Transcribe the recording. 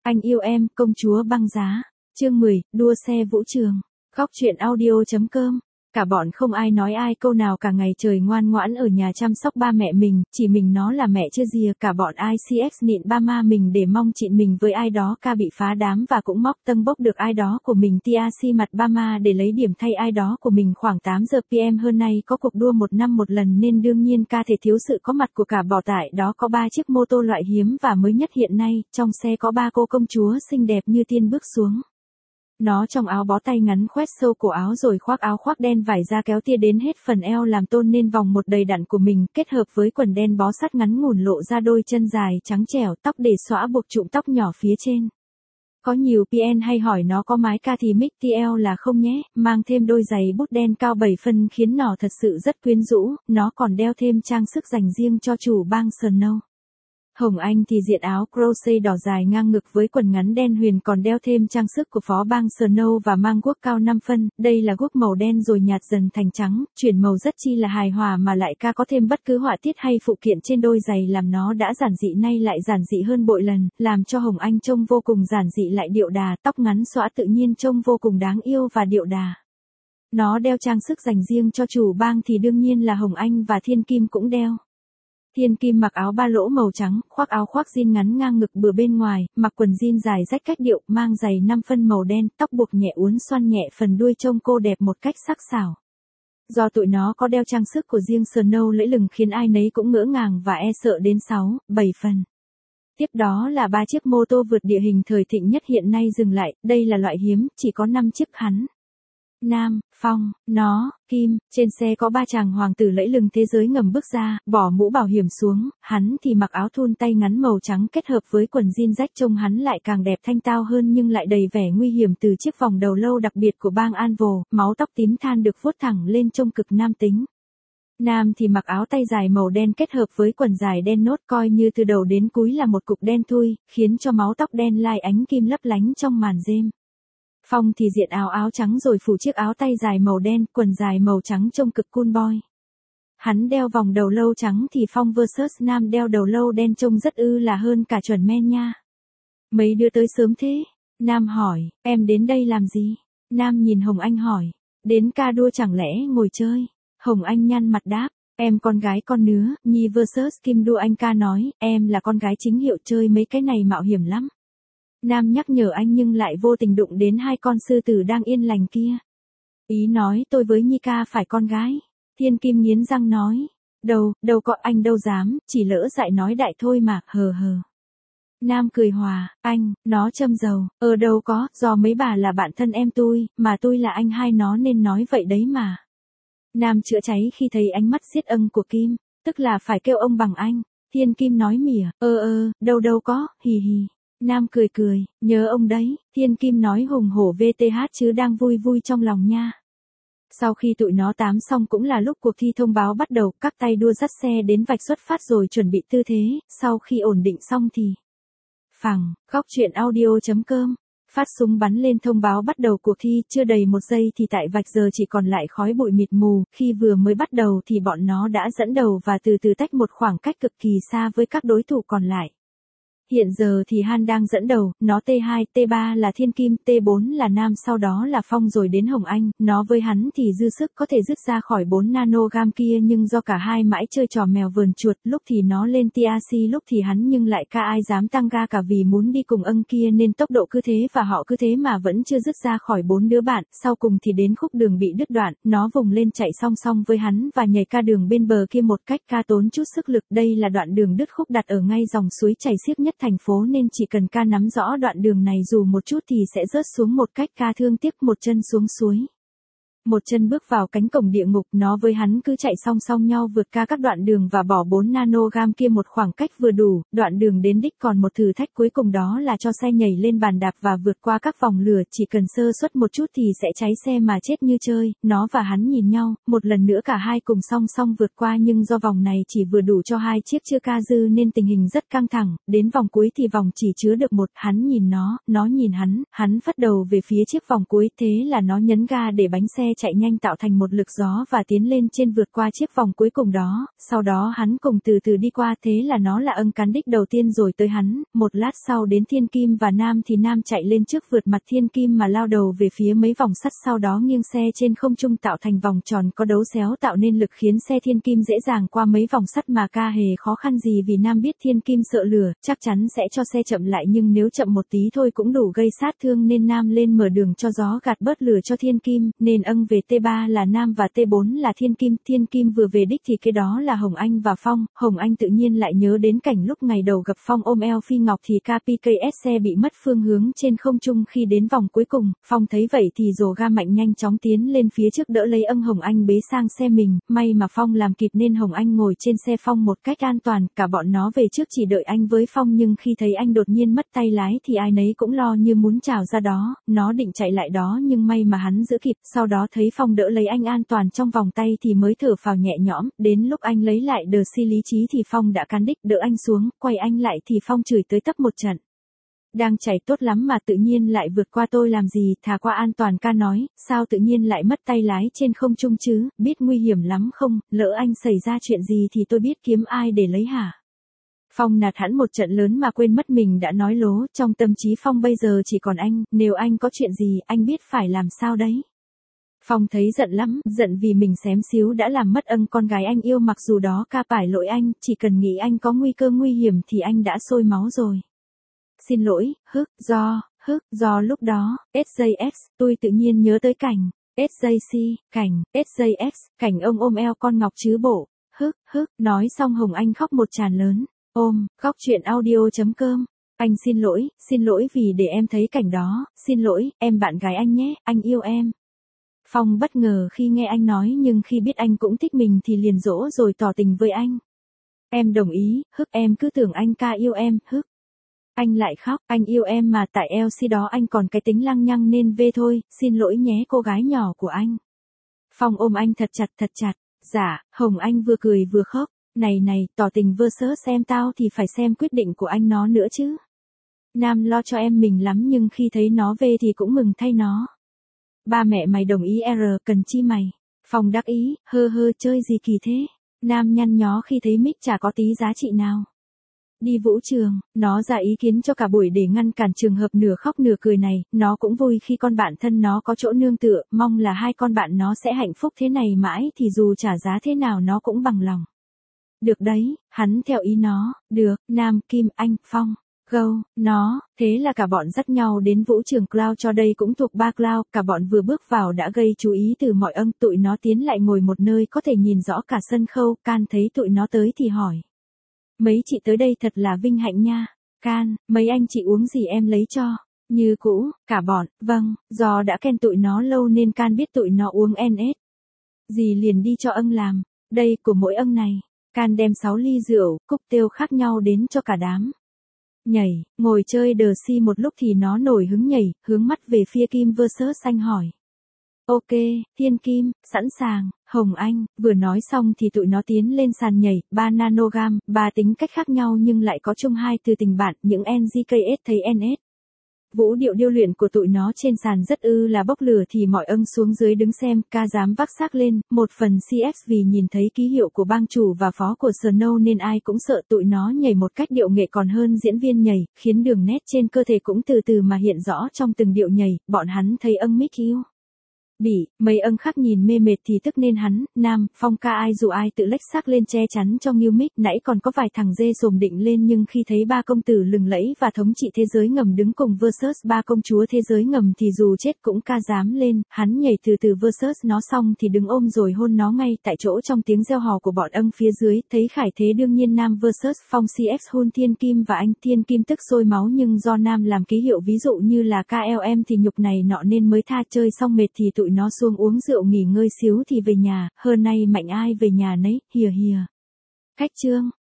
Anh yêu em, công chúa băng giá. Chương 10, đua xe vũ trường. Góc truyện audio.com. Cả bọn không ai nói ai câu nào cả ngày trời ngoan ngoãn ở nhà chăm sóc ba mẹ mình, chỉ mình nó là mẹ chưa dìa. Cả bọn ICX nịn ba ma mình để mong chị mình với ai đó ca bị phá đám và cũng móc tân bốc được ai đó của mình TRC mặt ba ma để lấy điểm thay ai đó của mình. Khoảng 8 giờ PM hôm nay có cuộc đua một năm một lần nên đương nhiên ca thể thiếu sự có mặt của cả bỏ tại đó có 3 chiếc mô tô loại hiếm và mới nhất hiện nay, trong xe có 3 cô công chúa xinh đẹp như tiên bước xuống. Nó trong áo bó tay ngắn khoét sâu cổ áo rồi khoác áo khoác đen vải da kéo tia đến hết phần eo làm tôn nên vòng một đầy đặn của mình, kết hợp với quần đen bó sát ngắn ngủn lộ ra đôi chân dài trắng trẻo, tóc để xõa buộc trụm tóc nhỏ phía trên. Có nhiều PN hay hỏi nó có mái ca thì mic TL là không nhé, mang thêm đôi giày bút đen cao 7 phân khiến nó thật sự rất quyến rũ, nó còn đeo thêm trang sức dành riêng cho chủ bang Snow. Hồng Anh thì diện áo crochet đỏ dài ngang ngực với quần ngắn đen huyền còn đeo thêm trang sức của phó bang Snow và mang guốc cao 5 phân, đây là guốc màu đen rồi nhạt dần thành trắng, chuyển màu rất chi là hài hòa mà lại ca có thêm bất cứ họa tiết hay phụ kiện trên đôi giày làm nó đã giản dị nay lại giản dị hơn bội lần, làm cho Hồng Anh trông vô cùng giản dị lại điệu đà, tóc ngắn xõa tự nhiên trông vô cùng đáng yêu và điệu đà. Nó đeo trang sức dành riêng cho chủ bang thì đương nhiên là Hồng Anh và Thiên Kim cũng đeo. Thiên Kim mặc áo ba lỗ màu trắng, khoác áo khoác jean ngắn ngang ngực bừa bên ngoài, mặc quần jean dài rách cách điệu, mang giày 5 phân màu đen, tóc buộc nhẹ uốn xoăn nhẹ phần đuôi trông cô đẹp một cách sắc sảo. Do tụi nó có đeo trang sức của riêng Snow lẫy lừng khiến ai nấy cũng ngỡ ngàng và e sợ đến 6, 7 phần. Tiếp đó là 3 chiếc mô tô vượt địa hình thời thịnh nhất hiện nay dừng lại, đây là loại hiếm, chỉ có 5 chiếc hắn. Nam, Phong, nó, Kim, trên xe có 3 chàng hoàng tử lẫy lừng thế giới ngầm bước ra, bỏ mũ bảo hiểm xuống, hắn thì mặc áo thun tay ngắn màu trắng kết hợp với quần jean rách trông hắn lại càng đẹp thanh tao hơn nhưng lại đầy vẻ nguy hiểm từ chiếc vòng đầu lâu đặc biệt của bang Anvil, máu tóc tím than được vuốt thẳng lên trông cực nam tính. Nam thì mặc áo tay dài màu đen kết hợp với quần dài đen nốt coi như từ đầu đến cuối là một cục đen thui, khiến cho máu tóc đen lai ánh kim lấp lánh trong màn rêm. Phong thì diện áo trắng rồi phủ chiếc áo tay dài màu đen, quần dài màu trắng trông cực cool boy. Hắn đeo vòng đầu lâu trắng thì Phong vs Nam đeo đầu lâu đen trông rất là hơn cả chuẩn men nha. Mấy đứa tới sớm thế? Nam hỏi, em đến đây làm gì? Nam nhìn Hồng Anh hỏi, đến ca đua chẳng lẽ ngồi chơi? Hồng Anh nhăn mặt đáp, em con gái con nứa, Nhi vs Kim đua anh ca nói, em là con gái chính hiệu chơi mấy cái này mạo hiểm lắm. Nam nhắc nhở anh nhưng lại vô tình đụng đến 2 con sư tử đang yên lành kia. Ý nói tôi với Nhi ca phải con gái. Thiên Kim nghiến răng nói. Đâu có anh đâu dám, chỉ lỡ dại nói đại thôi mà, hờ. Nam cười hòa, anh, nó châm dầu, đâu có, do mấy bà là bạn thân em tôi, mà tôi là anh hai nó nên nói vậy đấy mà. Nam chữa cháy khi thấy ánh mắt giết âng của Kim, tức là phải kêu ông bằng anh. Thiên Kim nói mỉa, đâu có, hì. Nam cười, nhớ ông đấy, Thiên Kim nói hùng hổ VTH chứ đang vui trong lòng nha. Sau khi tụi nó tám xong cũng là lúc cuộc thi thông báo bắt đầu, các tay đua dắt xe đến vạch xuất phát rồi chuẩn bị tư thế, sau khi ổn định xong thì phẳng, góc truyện audio.com, phát súng bắn lên thông báo bắt đầu cuộc thi, chưa đầy 1 giây thì tại vạch giờ chỉ còn lại khói bụi mịt mù, khi vừa mới bắt đầu thì bọn nó đã dẫn đầu và từ từ tách một khoảng cách cực kỳ xa với các đối thủ còn lại. Hiện giờ thì Han đang dẫn đầu, nó T2, T3 là Thiên Kim, T4 là Nam sau đó là Phong rồi đến Hồng Anh, nó với hắn thì dư sức có thể dứt ra khỏi 4 nanogam kia nhưng do cả hai mãi chơi trò mèo vờn chuột, lúc thì nó lên TRC lúc thì hắn nhưng lại ca ai dám tăng ga cả vì muốn đi cùng âng kia nên tốc độ cứ thế và họ cứ thế mà vẫn chưa dứt ra khỏi 4 đứa bạn, sau cùng thì đến khúc đường bị đứt đoạn, nó vùng lên chạy song song với hắn và nhảy ca đường bên bờ kia một cách ca tốn chút sức lực, đây là đoạn đường đứt khúc đặt ở ngay dòng suối chảy xiết nhất thành phố nên chỉ cần ca nắm rõ đoạn đường này dù một chút thì sẽ rớt xuống một cách ca thương tiếc, một chân xuống suối. Một chân bước vào cánh cổng địa ngục, nó với hắn cứ chạy song song nhau vượt ca các đoạn đường và bỏ 4 nanogam kia một khoảng cách vừa đủ, đoạn đường đến đích còn một thử thách cuối cùng đó là cho xe nhảy lên bàn đạp và vượt qua các vòng lửa, chỉ cần sơ suất một chút thì sẽ cháy xe mà chết như chơi, nó và hắn nhìn nhau, một lần nữa cả hai cùng song song vượt qua nhưng do vòng này chỉ vừa đủ cho 2 chiếc chưa ca dư nên tình hình rất căng thẳng, đến vòng cuối thì vòng chỉ chứa được 1, hắn nhìn nó nhìn hắn phất đầu về phía chiếc vòng cuối thế là nó nhấn ga để bánh xe chạy nhanh tạo thành một lực gió và tiến lên trên vượt qua chiếc vòng cuối cùng đó, sau đó hắn cùng từ từ đi qua, thế là nó là âng cán đích đầu tiên rồi tới hắn, một lát sau đến Thiên Kim và Nam thì Nam chạy lên trước vượt mặt Thiên Kim mà lao đầu về phía mấy vòng sắt, sau đó nghiêng xe trên không trung tạo thành vòng tròn có đấu xéo tạo nên lực khiến xe Thiên Kim dễ dàng qua mấy vòng sắt mà ca hề khó khăn gì, vì Nam biết Thiên Kim sợ lửa, chắc chắn sẽ cho xe chậm lại, nhưng nếu chậm một tí thôi cũng đủ gây sát thương nên Nam lên mở đường cho gió gạt bớt lửa cho Thiên Kim, nên âng về T3 là Nam và T4 là Thiên Kim. Thiên Kim vừa về đích thì cái đó là Hồng Anh và Phong. Hồng Anh tự nhiên lại nhớ đến cảnh lúc ngày đầu gặp Phong ôm eo Phi Ngọc thì KPKS xe bị mất phương hướng trên không trung khi đến vòng cuối cùng. Phong thấy vậy thì rồ ga mạnh nhanh chóng tiến lên phía trước đỡ lấy âng Hồng Anh bế sang xe mình, may mà Phong làm kịp nên Hồng Anh ngồi trên xe Phong một cách an toàn, cả bọn nó về trước chỉ đợi anh với Phong, nhưng khi thấy anh đột nhiên mất tay lái thì ai nấy cũng lo như muốn trào ra đó, nó định chạy lại đó nhưng may mà hắn giữ kịp, sau đó thấy Phong đỡ lấy anh an toàn trong vòng tay thì mới thở phào nhẹ nhõm, đến lúc anh lấy lại đờ si lý trí thì Phong đã cán đích đỡ anh xuống, quay anh lại thì Phong chửi tới tấp một trận. Đang chạy tốt lắm mà tự nhiên lại vượt qua tôi làm gì, thả qua an toàn, ca nói, sao tự nhiên lại mất tay lái trên không trung chứ, biết nguy hiểm lắm không, lỡ anh xảy ra chuyện gì thì tôi biết kiếm ai để lấy hả. Phong nạt hẳn một trận lớn mà quên mất mình đã nói lố, trong tâm trí Phong bây giờ chỉ còn anh, nếu anh có chuyện gì anh biết phải làm sao đấy. Phong thấy giận lắm, giận vì mình xém xíu đã làm mất âng con gái anh yêu, mặc dù đó ca phải lỗi anh, chỉ cần nghĩ anh có nguy cơ nguy hiểm thì anh đã sôi máu rồi. Xin lỗi, do lúc đó, SJX, tôi tự nhiên nhớ tới cảnh, SJC, cảnh, SJX, cảnh ông ôm eo con Ngọc chứ bộ, nói xong Hồng Anh khóc một tràng lớn, khóc chuyện audio.com, anh xin lỗi vì để em thấy cảnh đó, xin lỗi, em bạn gái anh nhé, anh yêu em. Phong bất ngờ khi nghe anh nói nhưng khi biết anh cũng thích mình thì liền dỗ rồi tỏ tình với anh. Em đồng ý, em cứ tưởng anh ca yêu em, Anh lại khóc, anh yêu em mà tại LC đó anh còn cái tính lăng nhăng nên về thôi, xin lỗi nhé cô gái nhỏ của anh. Phong ôm anh thật chặt. Dạ, Hồng Anh vừa cười vừa khóc, này, tỏ tình versus xem tao thì phải xem quyết định của anh nó nữa chứ. Nam lo cho em mình lắm nhưng khi thấy nó về thì cũng mừng thay nó. Ba mẹ mày đồng ý cần chi mày. Phong đắc ý, chơi gì kỳ thế. Nam nhăn nhó khi thấy mic chả có tí giá trị nào. Đi vũ trường, nó ra ý kiến cho cả buổi để ngăn cản trường hợp nửa khóc nửa cười này, nó cũng vui khi con bạn thân nó có chỗ nương tựa, mong là hai con bạn nó sẽ hạnh phúc thế này mãi thì dù trả giá thế nào nó cũng bằng lòng. Được đấy, hắn theo ý nó, được, Nam, Kim, anh, Phong, go, nó, thế là cả bọn dắt nhau đến vũ trường Cloud, cho đây cũng thuộc ba Cloud, cả bọn vừa bước vào đã gây chú ý từ mọi âng, tụi nó tiến lại ngồi một nơi có thể nhìn rõ cả sân khấu, Can thấy tụi nó tới thì hỏi. Mấy chị tới đây thật là vinh hạnh nha. Can, mấy anh chị uống gì em lấy cho. Như cũ, cả bọn, vâng, do đã quen tụi nó lâu nên Can biết tụi nó uống NS. Dì liền đi cho âng làm, đây của mỗi âng này. Can đem 6 ly rượu, cocktail khác nhau đến cho cả đám. Nhảy, ngồi chơi đờ si một lúc thì nó nổi hứng nhảy, hướng mắt về phía Kim versus anh hỏi. Ok, Thiên Kim, sẵn sàng, Hồng Anh, vừa nói xong thì tụi nó tiến lên sàn nhảy, 3 nanogam, 3 tính cách khác nhau nhưng lại có chung hai từ tình bạn, những NGKS thấy NS. Vũ điệu điêu luyện của tụi nó trên sàn rất là bốc lửa thì mọi âng xuống dưới đứng xem, ca dám vác xác lên, một phần CX vì nhìn thấy ký hiệu của bang chủ và phó của Snow nên ai cũng sợ, tụi nó nhảy một cách điệu nghệ còn hơn diễn viên nhảy, khiến đường nét trên cơ thể cũng từ từ mà hiện rõ trong từng điệu nhảy, bọn hắn thấy âng mic yêu. Mấy âng khác nhìn mê mệt thì tức nên hắn, Nam, Phong ca ai dù ai tự lách xác lên che chắn cho Nghiêu mic, nãy còn có vài thằng dê sồm định lên nhưng khi thấy ba công tử lừng lẫy và thống trị thế giới ngầm đứng cùng versus ba công chúa thế giới ngầm thì dù chết cũng ca dám lên, hắn nhảy từ từ versus nó xong thì đứng ôm rồi hôn nó ngay tại chỗ trong tiếng reo hò của bọn âng phía dưới, thấy khải thế đương nhiên Nam versus Phong CX hôn Thiên Kim và anh Thiên Kim tức sôi máu nhưng do Nam làm ký hiệu ví dụ như là KLM thì nhục này nọ nên mới tha, chơi xong mệt thì tụi nó xuống uống rượu nghỉ ngơi xíu thì về nhà, hơn nay mạnh ai về nhà nấy, hìa. Khách trương.